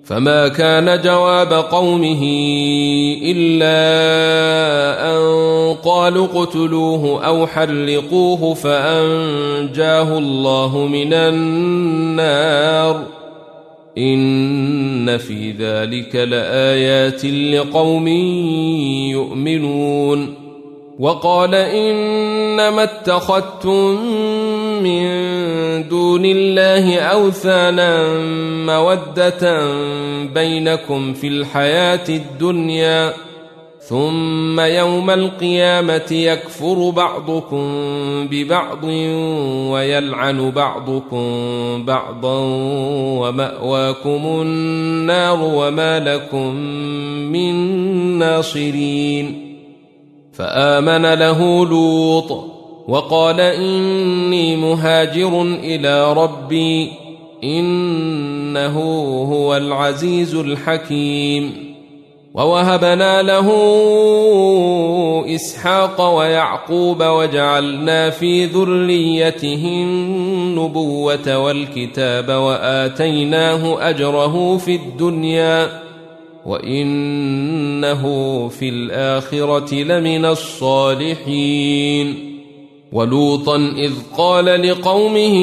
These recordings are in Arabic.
فما كان جواب قومه إلا أن قالوا اقتلوه أو حرقوه فأنجاه الله من النار إن في ذلك لآيات لقوم يؤمنون. وقال إنما اتخذتم من دون الله أوثانا مودة بينكم في الحياة الدنيا ثم يوم القيامة يكفر بعضكم ببعض ويلعن بعضكم بعضا ومأواكم النار وما لكم من ناصرين. فآمن له لوط وقال إني مهاجر إلى ربي إنه هو العزيز الحكيم. ووهبنا له إسحاق ويعقوب وجعلنا في ذريته النبوة والكتاب وآتيناه أجره في الدنيا وإنه في الآخرة لمن الصالحين. ولوطا إذ قال لقومه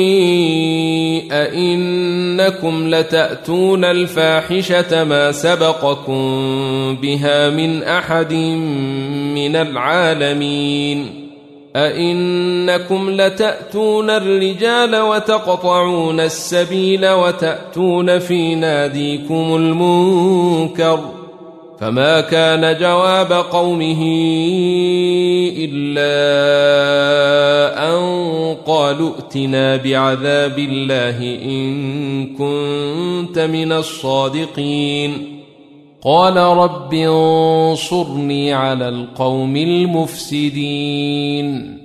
أئنكم لتأتون الفاحشة ما سبقكم بها من أحد من العالمين أئنكم لتأتون الرجال وتقطعون السبيل وتأتون في ناديكم المنكر. فما كان جواب قومه إلا أن قالوا ائتنا بعذاب الله إن كنت من الصادقين. قال رب انصرني على القوم المفسدين.